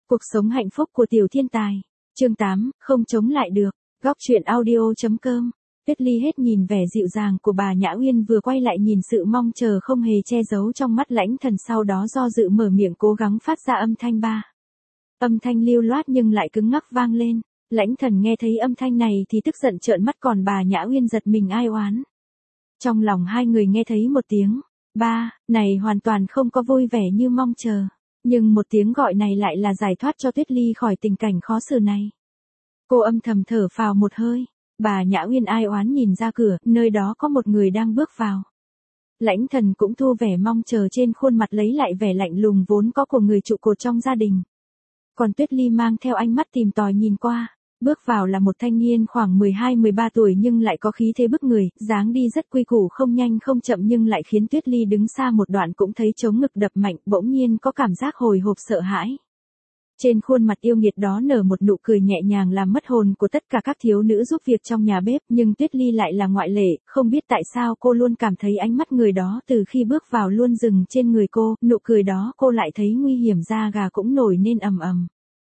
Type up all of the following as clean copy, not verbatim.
Cuộc sống hạnh phúc của tiểu thiên tài. Chương 8, không chống lại được. Góc truyện audio.com. Tuyết Ly hết nhìn vẻ dịu dàng của bà Nhã Uyên vừa quay lại nhìn sự mong chờ không hề che giấu trong mắt Lãnh Thần, sau đó do dự mở miệng cố gắng phát ra âm thanh ba. Âm thanh lưu loát nhưng lại cứng ngắc vang lên. Lãnh Thần nghe thấy âm thanh này thì tức giận trợn mắt, còn bà Nhã Uyên giật mình ai oán. Trong lòng hai người nghe thấy một tiếng ba này hoàn toàn không có vui vẻ như mong chờ. Nhưng một tiếng gọi này lại là giải thoát cho Tuyết Ly khỏi tình cảnh khó xử này. Cô âm thầm thở phào một hơi. Bà Nhã Uyên ai oán nhìn ra cửa, nơi đó có một người đang bước vào. Lãnh Thần cũng thu vẻ mong chờ trên khuôn mặt, lấy lại vẻ lạnh lùng vốn có của người trụ cột trong gia đình. Còn Tuyết Ly mang theo ánh mắt tìm tòi nhìn qua. Bước vào là một thanh niên khoảng 12-13 tuổi nhưng lại có khí thế bức người, dáng đi rất quy củ, không nhanh không chậm nhưng lại khiến Tuyết Ly đứng xa một đoạn cũng thấy trống ngực đập mạnh, bỗng nhiên có cảm giác hồi hộp sợ hãi. Trên khuôn mặt yêu nghiệt đó nở một nụ cười nhẹ nhàng làm mất hồn của tất cả các thiếu nữ giúp việc trong nhà bếp, nhưng Tuyết Ly lại là ngoại lệ, không biết tại sao cô luôn cảm thấy ánh mắt người đó từ khi bước vào luôn dừng trên người cô, nụ cười đó cô lại thấy nguy hiểm, da gà cũng nổi nên ầm ầm.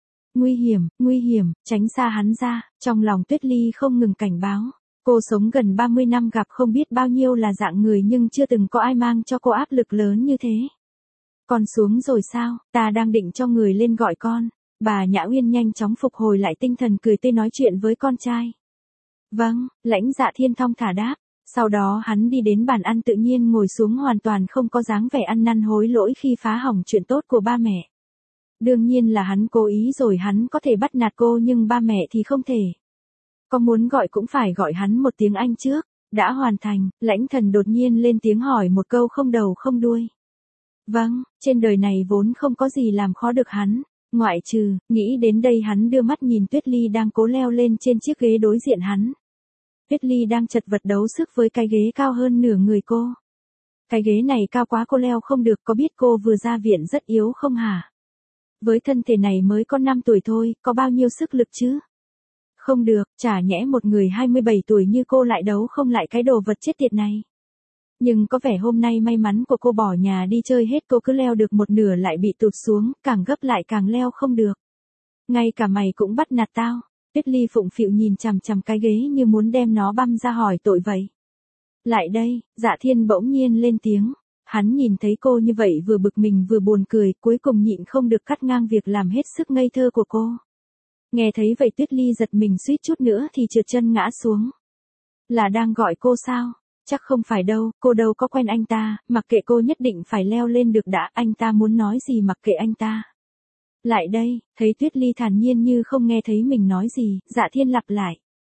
Nguy hiểm, tránh xa hắn ra, trong lòng Tuyết Ly không ngừng cảnh báo. Cô sống gần 30 năm gặp không biết bao nhiêu là dạng người nhưng chưa từng có ai mang cho cô áp lực lớn như thế. Con xuống rồi sao, ta đang định cho người lên gọi con. Bà Nhã Uyên nhanh chóng phục hồi lại tinh thần, cười tươi nói chuyện với con trai. Vâng, Lãnh Dạ Thiên thong thả đáp. Sau đó hắn đi đến bàn ăn tự nhiên ngồi xuống, hoàn toàn không có dáng vẻ ăn năn hối lỗi khi phá hỏng chuyện tốt của ba mẹ. Đương nhiên là hắn cố ý rồi, hắn có thể bắt nạt cô nhưng ba mẹ thì không thể. Có muốn gọi cũng phải gọi hắn một tiếng anh trước. Đã hoàn thành, Lãnh Thần đột nhiên lên tiếng hỏi một câu không đầu không đuôi. Vâng, trên đời này vốn không có gì làm khó được hắn, ngoại trừ, nghĩ đến đây hắn đưa mắt nhìn Tuyết Ly đang cố leo lên trên chiếc ghế đối diện hắn. Tuyết Ly đang chật vật đấu sức với cái ghế cao hơn nửa người cô. Cái ghế này cao quá cô leo không được, có biết cô vừa ra viện rất yếu không hả? Với thân thể này mới có 5 tuổi thôi, có bao nhiêu sức lực chứ? Không được, chả nhẽ một người 27 tuổi như cô lại đấu không lại cái đồ vật chết tiệt này. Nhưng có vẻ hôm nay may mắn của cô bỏ nhà đi chơi hết, cô cứ leo được một nửa lại bị tụt xuống, càng gấp lại càng leo không được. Ngay cả mày cũng bắt nạt tao. Tuyết Ly phụng phịu nhìn chằm chằm cái ghế như muốn đem nó băm ra hỏi tội vậy. Lại đây, Dạ Thiên bỗng nhiên lên tiếng. Hắn nhìn thấy cô như vậy vừa bực mình vừa buồn cười, cuối cùng nhịn không được cắt ngang việc làm hết sức ngây thơ của cô. Nghe thấy vậy Tuyết Ly giật mình suýt chút nữa thì trượt chân ngã xuống. Là đang gọi cô sao? Chắc không phải đâu, cô đâu có quen anh ta, mặc kệ, cô nhất định phải leo lên được đã, anh ta muốn nói gì mặc kệ anh ta. Lại đây, thấy Tuyết Ly thản nhiên như không nghe thấy mình nói gì, Dạ Thiên lặp lại.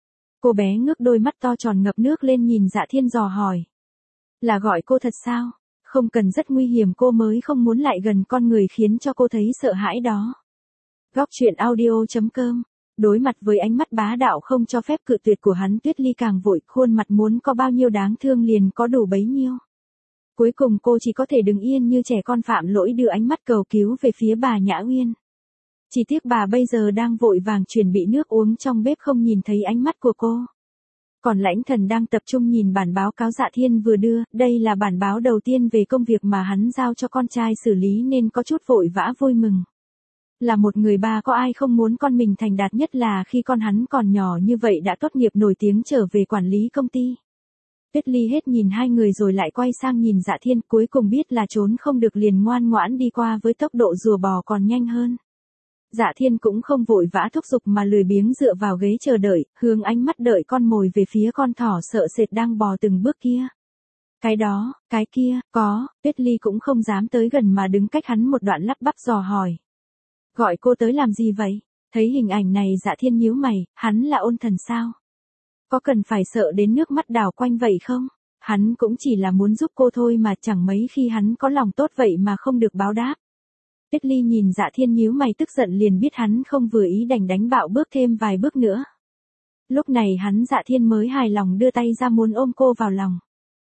Cô bé ngước đôi mắt to tròn ngập nước lên nhìn Dạ Thiên dò hỏi. Là gọi cô thật sao? Không cần, rất nguy hiểm, cô mới không muốn lại gần con người khiến cho cô thấy sợ hãi đó. Góc truyện audio.com. Đối mặt với ánh mắt bá đạo không cho phép cự tuyệt của hắn, Tuyết Ly càng vội, khuôn mặt muốn có bao nhiêu đáng thương liền có đủ bấy nhiêu. Cuối cùng cô chỉ có thể đứng yên như trẻ con phạm lỗi, đưa ánh mắt cầu cứu về phía bà Nhã Uyên. Chỉ tiếc bà bây giờ đang vội vàng chuẩn bị nước uống trong bếp, không nhìn thấy ánh mắt của cô. Còn Lãnh Thần đang tập trung nhìn bản báo cáo Dạ Thiên vừa đưa, đây là bản báo đầu tiên về công việc mà hắn giao cho con trai xử lý nên có chút vội vã vui mừng. Là một người ba có ai không muốn con mình thành đạt, nhất là khi con hắn còn nhỏ như vậy đã tốt nghiệp nổi tiếng trở về quản lý công ty. Tuyết Ly hết nhìn hai người rồi lại quay sang nhìn Dạ Thiên, cuối cùng biết là trốn không được liền ngoan ngoãn đi qua với tốc độ rùa bò còn nhanh hơn. Dạ Thiên cũng không vội vã thúc giục mà lười biếng dựa vào ghế chờ đợi, hướng ánh mắt đợi con mồi về phía con thỏ sợ sệt đang bò từng bước kia. Cái đó, cái kia, có, Tuyết Ly cũng không dám tới gần mà đứng cách hắn một đoạn lắp bắp dò hỏi. Gọi cô tới làm gì vậy? Thấy hình ảnh này Dạ Thiên nhíu mày, hắn là ôn thần sao? Có cần phải sợ đến nước mắt đảo quanh vậy không? Hắn cũng chỉ là muốn giúp cô thôi mà, chẳng mấy khi hắn có lòng tốt vậy mà không được báo đáp. Tuyết Ly nhìn Dạ Thiên nhíu mày tức giận liền biết hắn không vừa ý, đành đánh bạo bước thêm vài bước nữa. Lúc này hắn Dạ Thiên mới hài lòng đưa tay ra muốn ôm cô vào lòng.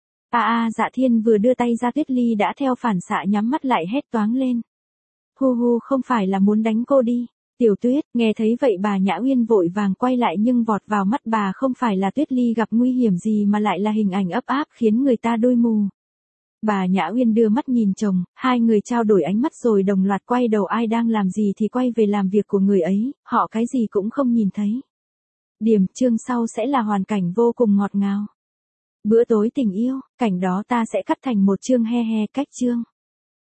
Dạ Thiên vừa đưa tay ra Tuyết Ly đã theo phản xạ nhắm mắt lại hét toáng lên. Hu, không phải là muốn đánh cô đi. Tiểu Tuyết, nghe thấy vậy bà Nhã Uyên vội vàng quay lại nhưng vọt vào mắt bà không phải là Tuyết Ly gặp nguy hiểm gì mà lại là hình ảnh ấp áp khiến người ta đôi mù. Bà Nhã Uyên đưa mắt nhìn chồng, hai người trao đổi ánh mắt rồi đồng loạt quay đầu, ai đang làm gì thì quay về làm việc của người ấy, họ cái gì cũng không nhìn thấy. Điểm chương sau sẽ là hoàn cảnh vô cùng ngọt ngào. Bữa tối tình yêu, cảnh đó ta sẽ cắt thành một chương he he cách chương.